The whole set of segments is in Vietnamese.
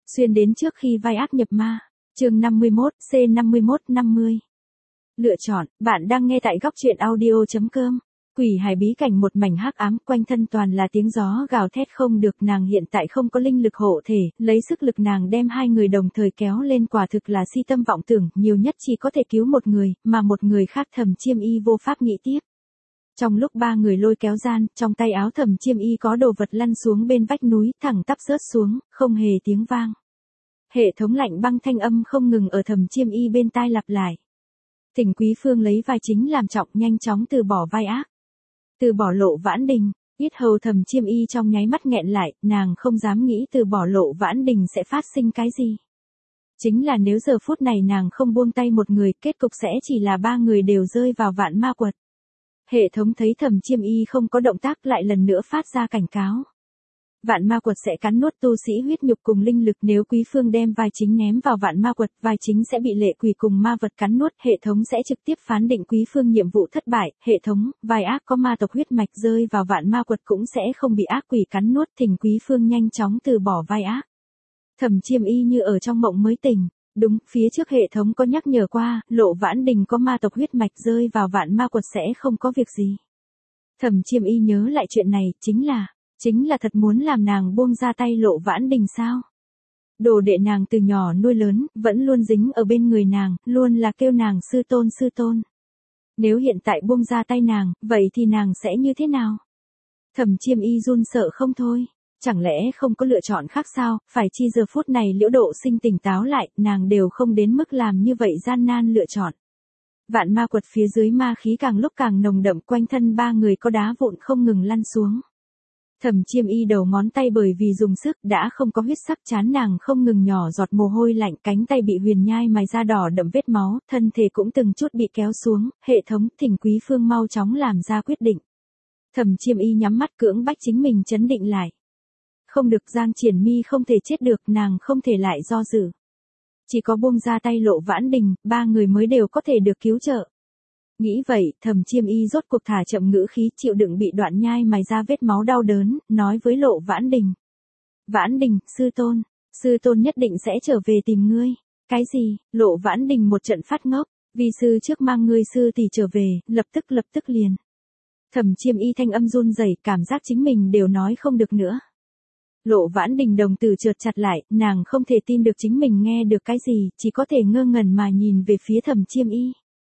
Xuyên đến trước khi vai ác nhập ma. Chương 51, C5150. Lựa chọn, bạn đang nghe tại góc truyện audio.com. Quỷ hải bí cảnh một mảnh hắc ám, quanh thân toàn là tiếng gió gào thét không được, nàng hiện tại không có linh lực hộ thể, lấy sức lực nàng đem hai người đồng thời kéo lên quả thực là si tâm vọng tưởng, nhiều nhất chỉ có thể cứu một người, mà một người khác Thẩm Chiêm Y vô pháp nghĩ tiếp. Trong lúc ba người lôi kéo gian, trong tay áo Thẩm Chiêm Y có đồ vật lăn xuống bên vách núi, thẳng tắp rớt xuống, không hề tiếng vang. Hệ thống lạnh băng thanh âm không ngừng ở Thẩm Chiêm Y bên tai lặp lại. Thỉnh Quý Phương lấy vai chính làm trọng, nhanh chóng từ bỏ vai ác. Từ bỏ Lộ Vãn Đình, yết hầu Thẩm Chiêm Y trong nháy mắt nghẹn lại, nàng không dám nghĩ từ bỏ Lộ Vãn Đình sẽ phát sinh cái gì. Chính là nếu giờ phút này nàng không buông tay một người, kết cục sẽ chỉ là ba người đều rơi vào vạn ma quật. Hệ thống thấy Thẩm Chiêm Y không có động tác lại lần nữa phát ra cảnh cáo. Vạn ma quật sẽ cắn nuốt tu sĩ huyết nhục cùng linh lực, nếu Quý Phương đem vai chính ném vào vạn ma quật, vai chính sẽ bị lệ quỷ cùng ma vật cắn nuốt, hệ thống sẽ trực tiếp phán định Quý Phương nhiệm vụ thất bại, hệ thống, vai ác có ma tộc huyết mạch rơi vào vạn ma quật cũng sẽ không bị ác quỷ cắn nuốt, thỉnh Quý Phương nhanh chóng từ bỏ vai ác. Thẩm Chiêm Y như ở trong mộng mới tỉnh, đúng, phía trước hệ thống có nhắc nhở qua, Lộ Vãn Đình có ma tộc huyết mạch rơi vào vạn ma quật sẽ không có việc gì. Thẩm Chiêm Y nhớ lại chuyện này, chính là thật muốn làm nàng buông ra tay Lộ Vãn Đình sao? Đồ đệ nàng từ nhỏ nuôi lớn, vẫn luôn dính ở bên người nàng, luôn là kêu nàng sư tôn. Nếu hiện tại buông ra tay nàng, vậy thì nàng sẽ như thế nào? Thẩm Chiêm Y run sợ không thôi. Chẳng lẽ không có lựa chọn khác sao, phải chi giờ phút này Liễu Độ Sinh tỉnh táo lại, nàng đều không đến mức làm như vậy gian nan lựa chọn. Vạn ma quật phía dưới ma khí càng lúc càng nồng đậm, quanh thân ba người có đá vụn không ngừng lăn xuống. Thẩm Chiêm Y đầu ngón tay bởi vì dùng sức đã không có huyết sắc, chán nàng không ngừng nhỏ giọt mồ hôi lạnh, cánh tay bị huyền nhai mài ra đỏ đậm vết máu, thân thể cũng từng chút bị kéo xuống, hệ thống, thỉnh Quý Phương mau chóng làm ra quyết định. Thẩm Chiêm Y nhắm mắt cưỡng bách chính mình trấn định lại. Không được, Giang Triển Mi không thể chết được, nàng không thể lại do dự. Chỉ có buông ra tay Lộ Vãn Đình, ba người mới đều có thể được cứu trợ. Nghĩ vậy, Thẩm Chiêm Y rốt cuộc thả chậm ngữ khí, chịu đựng bị đoạn nhai mài ra vết máu đau đớn, nói với Lộ Vãn Đình. Vãn Đình, sư tôn nhất định sẽ trở về tìm ngươi. Cái gì? Lộ Vãn Đình một trận phát ngốc, vì sư trước mang ngươi sư tỷ trở về, lập tức liền. Thẩm Chiêm Y thanh âm run rẩy, cảm giác chính mình đều nói không được nữa. Lộ Vãn Đình đồng tử trượt chặt lại, nàng không thể tin được chính mình nghe được cái gì, chỉ có thể ngơ ngẩn mà nhìn về phía Thẩm Chiêm Y.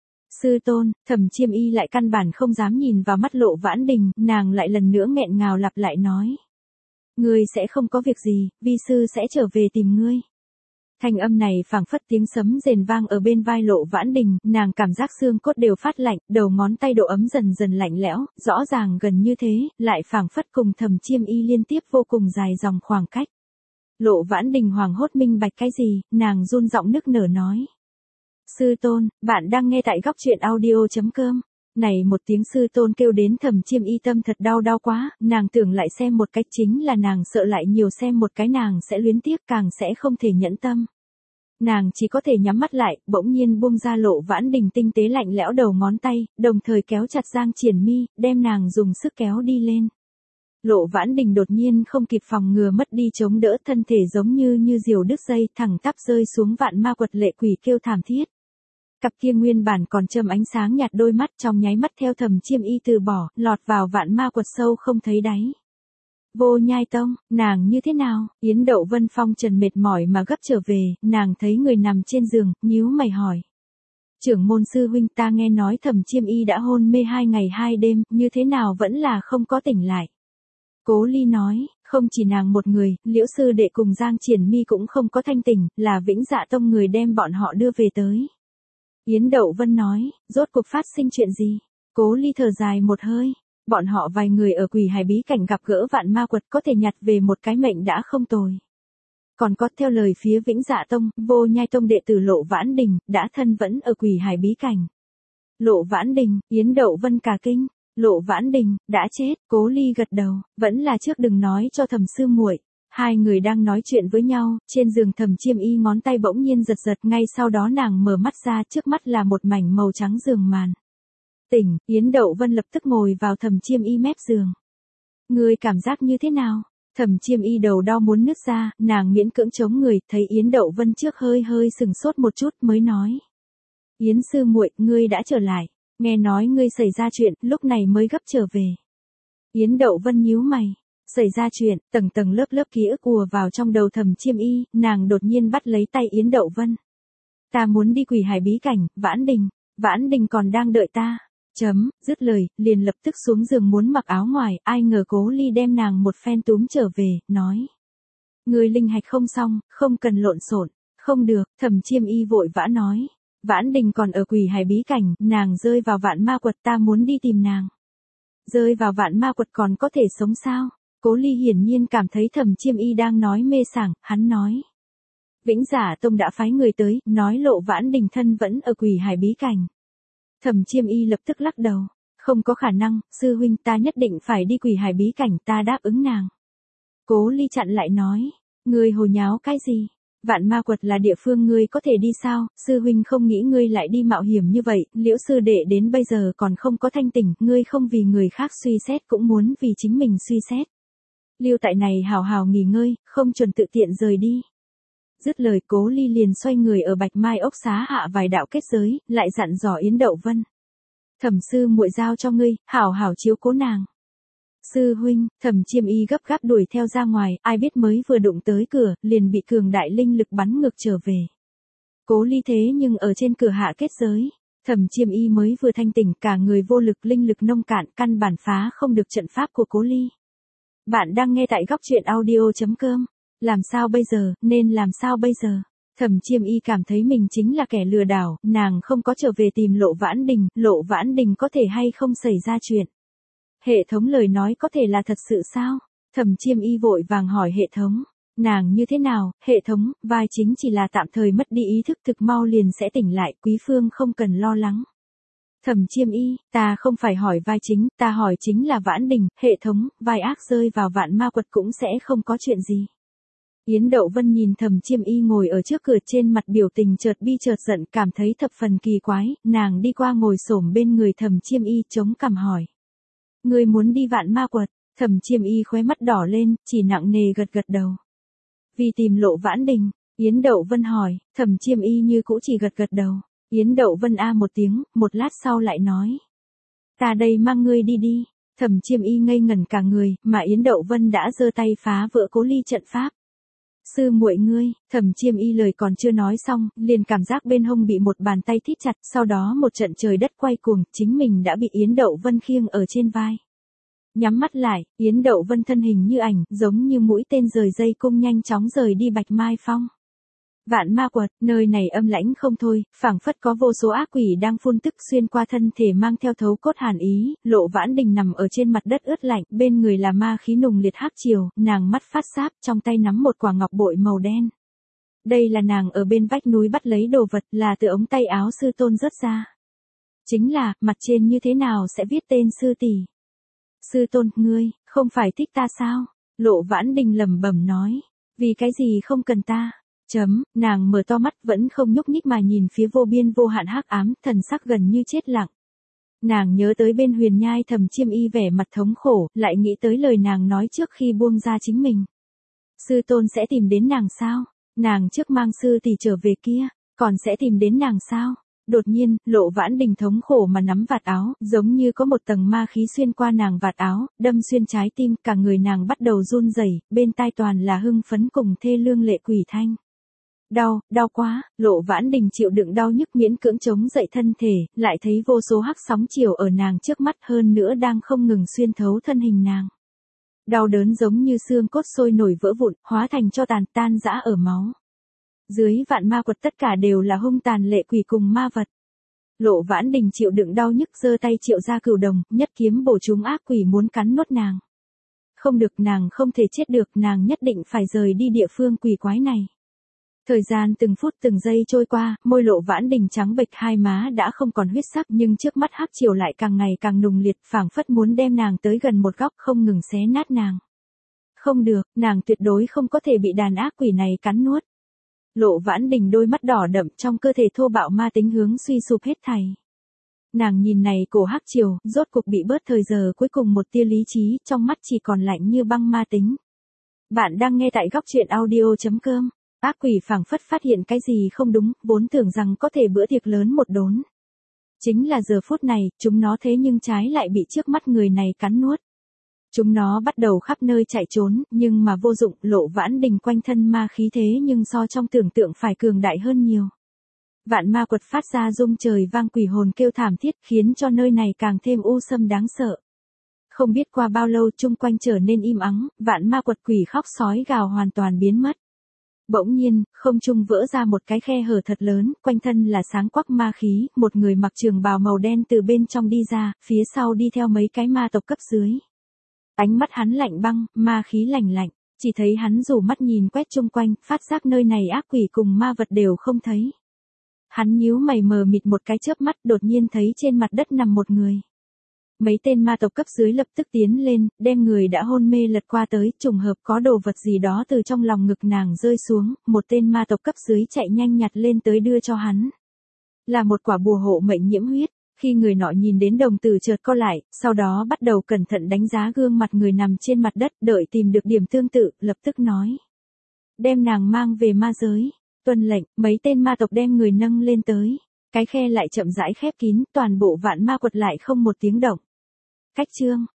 Sư tôn, Thẩm Chiêm Y lại căn bản không dám nhìn vào mắt Lộ Vãn Đình, nàng lại lần nữa nghẹn ngào lặp lại nói. Ngươi sẽ không có việc gì, vi sư sẽ trở về tìm ngươi. Thanh âm này phảng phất tiếng sấm rền vang ở bên vai Lộ Vãn Đình, nàng cảm giác xương cốt đều phát lạnh, đầu ngón tay độ ấm dần dần lạnh lẽo, rõ ràng gần như thế, lại phảng phất cùng Thẩm Chiêm Y liên tiếp vô cùng dài dòng khoảng cách. Lộ Vãn Đình hoảng hốt minh bạch cái gì, nàng run giọng nức nở nói. Sư tôn, bạn đang nghe tại góc truyện audio.com. Này một tiếng sư tôn kêu đến Thẩm Chiêm Y tâm thật đau quá, nàng tưởng lại xem một cách, chính là nàng sợ lại nhiều xem một cái nàng sẽ luyến tiếc, càng sẽ không thể nhẫn tâm. Nàng chỉ có thể nhắm mắt lại, bỗng nhiên buông ra Lộ Vãn Đình tinh tế lạnh lẽo đầu ngón tay, đồng thời kéo chặt Giang Triển Mi, đem nàng dùng sức kéo đi lên. Lộ Vãn Đình đột nhiên không kịp phòng ngừa mất đi chống đỡ, thân thể giống như diều đứt dây, thẳng tắp rơi xuống vạn ma quật, lệ quỷ kêu thảm thiết. Cặp kia nguyên bản còn châm ánh sáng nhạt đôi mắt trong nháy mắt theo Thẩm Chiêm Y từ bỏ, lọt vào vạn ma quật sâu không thấy đáy. Vô Nhai Tông, nàng như thế nào? Yến Đậu Vân phong trần mệt mỏi mà gấp trở về, nàng thấy người nằm trên giường, nhíu mày hỏi. Trưởng môn sư huynh, ta nghe nói Thẩm Chiêm Y đã hôn mê 2 ngày 2 đêm, như thế nào vẫn là không có tỉnh lại. Cố Ly nói, không chỉ nàng một người, Liễu sư đệ cùng Giang Triển Mi cũng không có thanh tỉnh, là Vĩnh Dạ Tông người đem bọn họ đưa về tới. Yến Đậu Vân nói, rốt cuộc phát sinh chuyện gì? Cố Ly thở dài một hơi, bọn họ vài người ở quỷ hải bí cảnh gặp gỡ vạn ma quật, có thể nhặt về một cái mệnh đã không tồi. Còn có theo lời phía Vĩnh Dạ Tông, Vô Nhai Tông đệ tử Lộ Vãn Đình, đã thân vẫn ở quỷ hải bí cảnh. Lộ Vãn Đình, Yến Đậu Vân cả kinh, Lộ Vãn Đình, đã chết, Cố Ly gật đầu, vẫn là trước đừng nói cho Thẩm sư muội. Hai người đang nói chuyện với nhau, trên giường Thẩm Chiêm Y ngón tay bỗng nhiên giật giật, ngay sau đó nàng mở mắt ra, trước mắt là một mảnh màu trắng giường màn. Tỉnh, Yến Đậu Vân lập tức ngồi vào Thẩm Chiêm Y mép giường. Ngươi cảm giác như thế nào? Thẩm Chiêm Y đầu đau muốn nứt ra, nàng miễn cưỡng chống người, thấy Yến Đậu Vân trước hơi sừng sốt một chút mới nói. Yến sư muội, ngươi đã trở lại, nghe nói ngươi xảy ra chuyện, lúc này mới gấp trở về. Yến Đậu Vân nhíu mày, xảy ra chuyện, tầng tầng lớp ký ức ùa vào trong đầu Thẩm Chiêm Y, nàng đột nhiên bắt lấy tay Yến Đậu Vân. Ta muốn đi Quỷ Hải bí cảnh, Vãn Đình còn đang đợi ta. Dứt lời, liền lập tức xuống giường muốn mặc áo ngoài, ai ngờ Cố Ly đem nàng một phen túm trở về, nói. Người linh hạch không xong, không cần lộn xộn. Không được, Thẩm Chiêm Y vội vã nói. Vãn Đình còn ở Quỷ Hải bí cảnh, nàng rơi vào vạn ma quật, ta muốn đi tìm nàng. Rơi vào vạn ma quật còn có thể sống sao? Cố Ly hiển nhiên cảm thấy Thẩm Chiêm Y đang nói mê sảng, hắn nói. Vĩnh Giả Tông đã phái người tới, nói Lộ Vãn Đình thân vẫn ở Quỷ Hải bí cảnh. Thẩm Chiêm Y lập tức lắc đầu. Không có khả năng, sư huynh, ta nhất định phải đi Quỷ Hải bí cảnh, ta đáp ứng nàng. Cố Ly chặn lại nói. Ngươi hồ nháo cái gì? Vạn ma quật là địa phương ngươi có thể đi sao? Sư huynh không nghĩ ngươi lại đi mạo hiểm như vậy, Liễu sư đệ đến bây giờ còn không có thanh tỉnh, ngươi không vì người khác suy xét cũng muốn vì chính mình suy xét. Lưu tại này hào hào nghỉ ngơi, không chuẩn tự tiện rời đi. Dứt lời Cố Ly liền xoay người ở Bạch Mai ốc xá hạ vài đạo kết giới, lại dặn dò Yến Đậu Vân. Thẩm sư muội giao cho ngươi, hảo hảo chiếu cố nàng. Sư huynh, Thẩm Chiêm Y gấp gáp đuổi theo ra ngoài, ai biết mới vừa đụng tới cửa, liền bị cường đại linh lực bắn ngược trở về. Cố Ly thế nhưng ở trên cửa hạ kết giới. Thẩm Chiêm Y mới vừa thanh tỉnh, cả người vô lực, linh lực nông cạn, căn bản phá không được trận pháp của Cố Ly. Bạn đang nghe tại góc truyện audio.com. Làm sao bây giờ, nên làm sao bây giờ? Thẩm Chiêm Y cảm thấy mình chính là kẻ lừa đảo, nàng không có trở về tìm Lộ Vãn Đình có thể hay không xảy ra chuyện. Hệ thống lời nói có thể là thật sự sao? Thẩm Chiêm Y vội vàng hỏi hệ thống. Nàng như thế nào? Hệ thống, vai chính chỉ là tạm thời mất đi ý thức, thực mau liền sẽ tỉnh lại, quý phương không cần lo lắng. Thẩm Chiêm Y, ta không phải hỏi vai chính, ta hỏi chính là Vãn Đình, hệ thống, vai ác rơi vào vạn ma quật cũng sẽ không có chuyện gì. Yến Đậu Vân nhìn Thẩm Chiêm Y ngồi ở trước cửa, trên mặt biểu tình chợt bi chợt giận, cảm thấy thập phần kỳ quái, nàng đi qua ngồi xổm bên người Thẩm Chiêm Y, chống cằm hỏi. Ngươi muốn đi vạn ma quật? Thẩm Chiêm Y khóe mắt đỏ lên, chỉ nặng nề gật đầu. Vì tìm Lộ Vãn Đình, Yến Đậu Vân hỏi, Thẩm Chiêm Y như cũ chỉ gật đầu. Yến Đậu Vân a một tiếng, một lát sau lại nói. Ta đây mang ngươi đi. Thẩm Chiêm Y ngây ngẩn cả người, mà Yến Đậu Vân đã giơ tay phá vỡ Cố Ly trận pháp. Sư muội ngươi, Thẩm Chiêm Y lời còn chưa nói xong, liền cảm giác bên hông bị một bàn tay thít chặt, sau đó một trận trời đất quay cuồng, chính mình đã bị Yến Đậu Vân khiêng ở trên vai. Nhắm mắt lại, Yến Đậu Vân thân hình như ảnh, giống như mũi tên rời dây cung nhanh chóng rời đi Bạch Mai Phong. Vạn ma quật, nơi này âm lãnh không thôi, phảng phất có vô số ác quỷ đang phun tức xuyên qua thân thể mang theo thấu cốt hàn ý, Lộ Vãn Đình nằm ở trên mặt đất ướt lạnh, bên người là ma khí nùng liệt hắc triều, nàng mắt phát sáp, trong tay nắm một quả ngọc bội màu đen. Đây là nàng ở bên vách núi bắt lấy đồ vật, là từ ống tay áo sư tôn rớt ra. Chính là, mặt trên như thế nào sẽ viết tên sư tỷ. Sư tôn, ngươi, không phải thích ta sao? Lộ Vãn Đình lẩm bẩm nói, vì cái gì không cần ta? Nàng mở to mắt vẫn không nhúc nhích mà nhìn phía vô biên vô hạn hắc ám, thần sắc gần như chết lặng. Nàng nhớ tới bên Huyền Nhai Thẩm Chiêm Y vẻ mặt thống khổ, lại nghĩ tới lời nàng nói trước khi buông ra chính mình. Sư tôn sẽ tìm đến nàng sao? Nàng trước mang sư tỷ trở về kia, còn sẽ tìm đến nàng sao? Đột nhiên, Lộ Vãn Đình thống khổ mà nắm vạt áo, giống như có một tầng ma khí xuyên qua nàng vạt áo, đâm xuyên trái tim, cả người nàng bắt đầu run rẩy, bên tai toàn là hưng phấn cùng thê lương lệ quỷ thanh. Đau quá, Lộ Vãn Đình chịu đựng đau nhức miễn cưỡng chống dậy thân thể, lại thấy vô số hắc sóng chiều ở nàng trước mắt, hơn nữa đang không ngừng xuyên thấu thân hình nàng. Đau đớn giống như xương cốt sôi nổi vỡ vụn, hóa thành cho tàn tan rã ở máu. Dưới vạn ma quật tất cả đều là hung tàn lệ quỷ cùng ma vật. Lộ Vãn Đình chịu đựng đau nhức giơ tay triệu ra cửu đồng, nhất kiếm bổ trúng ác quỷ muốn cắn nuốt nàng. Không được, nàng không thể chết được, nàng nhất định phải rời đi địa phương quỷ quái này. Thời gian từng phút từng giây trôi qua, môi Lộ Vãn Đình trắng bệch, hai má đã không còn huyết sắc, nhưng trước mắt hắc chiều lại càng ngày càng nùng liệt, phảng phất muốn đem nàng tới gần một góc, không ngừng xé nát nàng. Không được, nàng tuyệt đối không có thể bị đàn ác quỷ này cắn nuốt. Lộ Vãn Đình đôi mắt đỏ đậm, trong cơ thể thô bạo ma tính hướng suy sụp hết thảy. Nàng nhìn này cổ hắc chiều, rốt cục bị bớt thời giờ cuối cùng một tia lý trí, trong mắt chỉ còn lạnh như băng ma tính. Bạn đang nghe tại góc truyện audio.com. Ác quỷ phảng phất phát hiện cái gì không đúng, vốn tưởng rằng có thể bữa tiệc lớn một đốn. Chính là giờ phút này, chúng nó thế nhưng trái lại bị trước mắt người này cắn nuốt. Chúng nó bắt đầu khắp nơi chạy trốn, nhưng mà vô dụng, Lộ Vãn Đình quanh thân ma khí thế nhưng so trong tưởng tượng phải cường đại hơn nhiều. Vạn ma quật phát ra rung trời vang, quỷ hồn kêu thảm thiết, khiến cho nơi này càng thêm u sâm đáng sợ. Không biết qua bao lâu chung quanh trở nên im ắng, vạn ma quật quỷ khóc sói gào hoàn toàn biến mất. Bỗng nhiên, không trung vỡ ra một cái khe hở thật lớn, quanh thân là sáng quắc ma khí, một người mặc trường bào màu đen từ bên trong đi ra, phía sau đi theo mấy cái ma tộc cấp dưới. Ánh mắt hắn lạnh băng, ma khí lạnh lạnh, chỉ thấy hắn rủ mắt nhìn quét chung quanh, phát giác nơi này ác quỷ cùng ma vật đều không thấy. Hắn nhíu mày mờ mịt một cái chớp mắt, đột nhiên thấy trên mặt đất nằm một người. Mấy tên ma tộc cấp dưới lập tức tiến lên, đem người đã hôn mê lật qua tới, trùng hợp có đồ vật gì đó từ trong lòng ngực nàng rơi xuống, một tên ma tộc cấp dưới chạy nhanh nhặt lên tới đưa cho hắn. Là một quả bùa hộ mệnh nhiễm huyết, khi người nọ nhìn đến đồng tử chợt co lại, sau đó bắt đầu cẩn thận đánh giá gương mặt người nằm trên mặt đất, đợi tìm được điểm tương tự, lập tức nói. Đem nàng mang về ma giới, tuân lệnh, mấy tên ma tộc đem người nâng lên tới. Cái khe lại chậm rãi khép kín, toàn bộ vạn ma quật lại không một tiếng động. Cách chương